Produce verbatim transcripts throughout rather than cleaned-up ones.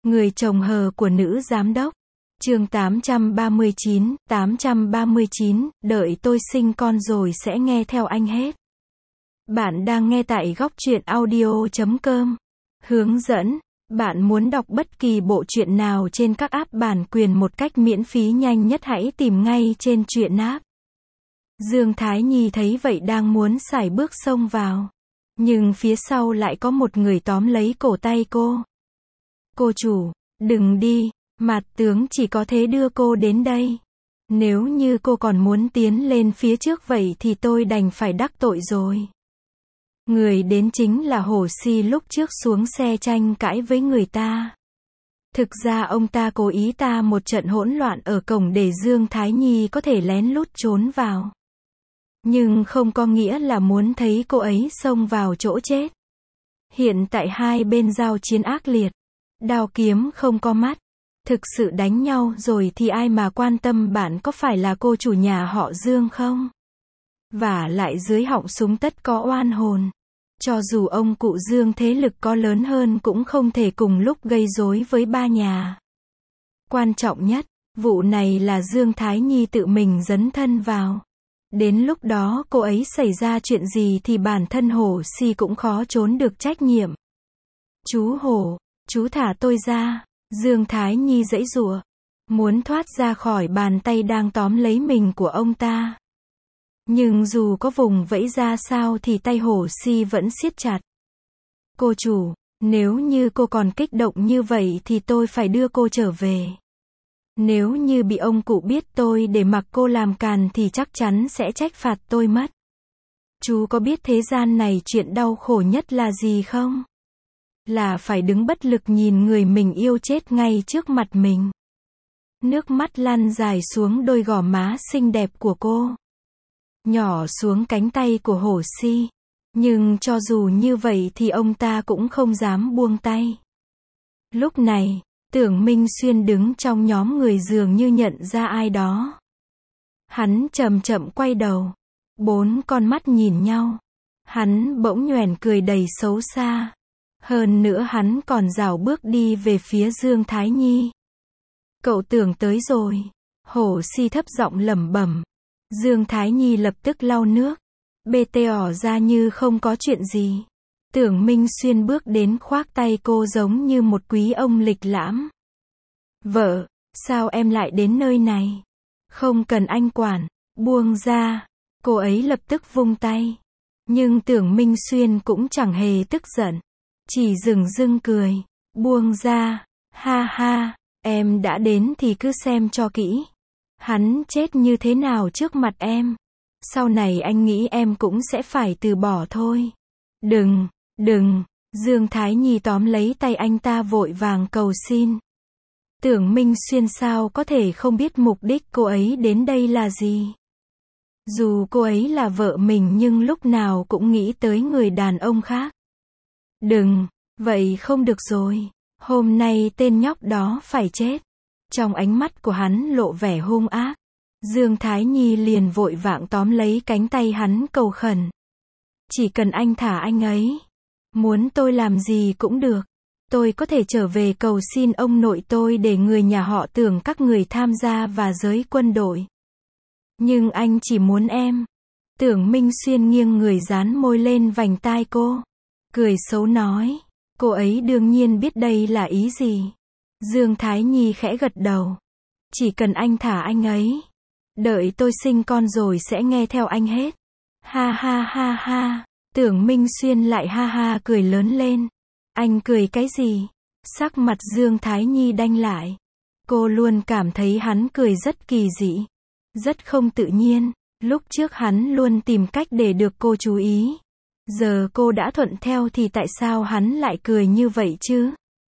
Người chồng hờ của nữ giám đốc. Chương tám trăm ba mươi chín, tám trăm ba mươi chín, đợi tôi sinh con rồi sẽ nghe theo anh hết. Bạn đang nghe tại góc truyện audio chấm com. Hướng dẫn, bạn muốn đọc bất kỳ bộ truyện nào trên các app bản quyền một cách miễn phí nhanh nhất hãy tìm ngay trên truyện app. Dương Thái Nhi thấy vậy đang muốn sải bước xông vào. Nhưng phía sau lại có một người tóm lấy cổ tay cô. Cô chủ, đừng đi, Mạt tướng chỉ có thế đưa cô đến đây. Nếu như cô còn muốn tiến lên phía trước vậy thì tôi đành phải đắc tội rồi. Người đến chính là Hổ Si lúc trước xuống xe tranh cãi với người ta. Thực ra ông ta cố ý ta một trận hỗn loạn ở cổng để Dương Thái Nhi có thể lén lút trốn vào. Nhưng không có nghĩa là muốn thấy cô ấy xông vào chỗ chết. Hiện tại hai bên giao chiến ác liệt. Đao kiếm không có mắt. Thực sự đánh nhau rồi thì ai mà quan tâm bạn có phải là cô chủ nhà họ Dương không? Và lại dưới họng súng tất có oan hồn. Cho dù ông cụ Dương thế lực có lớn hơn cũng không thể cùng lúc gây rối với ba nhà. Quan trọng nhất, vụ này là Dương Thái Nhi tự mình dấn thân vào. Đến lúc đó cô ấy xảy ra chuyện gì thì bản thân Hổ Si cũng khó trốn được trách nhiệm. Chú Hổ, chú thả tôi ra. Dương Thái Nhi giãy giụa, muốn thoát ra khỏi bàn tay đang tóm lấy mình của ông ta. Nhưng dù có vùng vẫy ra sao thì tay Hổ Si vẫn siết chặt. Cô chủ, nếu như cô còn kích động như vậy thì tôi phải đưa cô trở về. Nếu như bị ông cụ biết tôi để mặc cô làm càn thì chắc chắn sẽ trách phạt tôi mất. Chú có biết thế gian này chuyện đau khổ nhất là gì không? Là phải đứng bất lực nhìn người mình yêu chết ngay trước mặt mình. Nước mắt lăn dài xuống đôi gò má xinh đẹp của cô. Nhỏ xuống cánh tay của Hổ Si. Nhưng cho dù như vậy thì ông ta cũng không dám buông tay. Lúc này, Tưởng Minh Xuyên đứng trong nhóm người dường như nhận ra ai đó. Hắn chậm chậm quay đầu. Bốn con mắt nhìn nhau. Hắn bỗng nhoẻn cười đầy xấu xa. Hơn nữa hắn còn rảo bước đi về phía Dương Thái Nhi. Cậu Tưởng tới rồi. Hổ Si thấp giọng lẩm bẩm. Dương Thái Nhi lập tức lau nước. Bê tê ỏ ra như không có chuyện gì. Tưởng Minh Xuyên bước đến khoác tay cô giống như một quý ông lịch lãm. Vợ, sao em lại đến nơi này? Không cần anh quản, buông ra. Cô ấy lập tức vung tay. Nhưng Tưởng Minh Xuyên cũng chẳng hề tức giận. Chỉ dừng dưng cười. Buông ra. Ha ha, em đã đến thì cứ xem cho kỹ. Hắn chết như thế nào trước mặt em. Sau này anh nghĩ em cũng sẽ phải từ bỏ thôi. Đừng, đừng. Dương Thái Nhi tóm lấy tay anh ta vội vàng cầu xin. Tưởng Minh Xuyên sao có thể không biết mục đích cô ấy đến đây là gì. Dù cô ấy là vợ mình nhưng lúc nào cũng nghĩ tới người đàn ông khác. Đừng, vậy không được rồi. Hôm nay tên nhóc đó phải chết. Trong ánh mắt của hắn lộ vẻ hung ác. Dương Thái Nhi liền vội vàng tóm lấy cánh tay hắn cầu khẩn. Chỉ cần anh thả anh ấy. Muốn tôi làm gì cũng được. Tôi có thể trở về cầu xin ông nội tôi để người nhà họ Tưởng các người tham gia và giới quân đội. Nhưng anh chỉ muốn em. Tưởng Minh Xuyên nghiêng người dán môi lên vành tai cô. Cười xấu nói. Cô ấy đương nhiên biết đây là ý gì. Dương Thái Nhi khẽ gật đầu. Chỉ cần anh thả anh ấy. Đợi tôi sinh con rồi sẽ nghe theo anh hết. Ha ha ha ha. Tưởng Minh Xuyên lại ha ha cười lớn lên. Anh cười cái gì? Sắc mặt Dương Thái Nhi đanh lại. Cô luôn cảm thấy hắn cười rất kỳ dị. Rất không tự nhiên. Lúc trước hắn luôn tìm cách để được cô chú ý. Giờ cô đã thuận theo thì tại sao hắn lại cười như vậy chứ?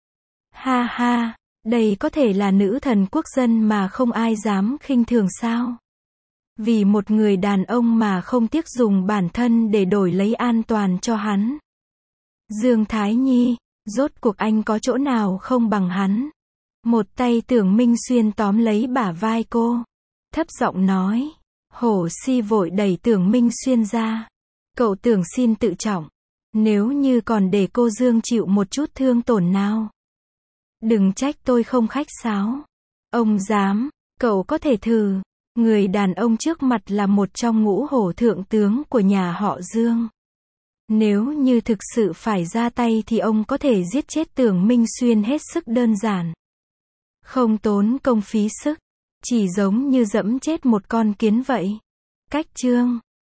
Ha ha, đây có thể là nữ thần quốc dân mà không ai dám khinh thường sao? Vì một người đàn ông mà không tiếc dùng bản thân để đổi lấy an toàn cho hắn. Dương Thái Nhi, rốt cuộc anh có chỗ nào không bằng hắn? Một tay Tưởng Minh Xuyên tóm lấy bả vai cô. Thấp giọng nói. Hổ Si vội đẩy Tưởng Minh Xuyên ra. Cậu Tưởng xin tự trọng. Nếu như còn để cô Dương chịu một chút thương tổn nào. Đừng trách tôi không khách sáo. Ông dám, cậu có thể thử. Người đàn ông trước mặt là một trong ngũ hổ thượng tướng của nhà họ Dương. Nếu như thực sự phải ra tay thì ông có thể giết chết Tưởng Minh Xuyên hết sức đơn giản. Không tốn công phí sức. Chỉ giống như dẫm chết một con kiến vậy. Cách chương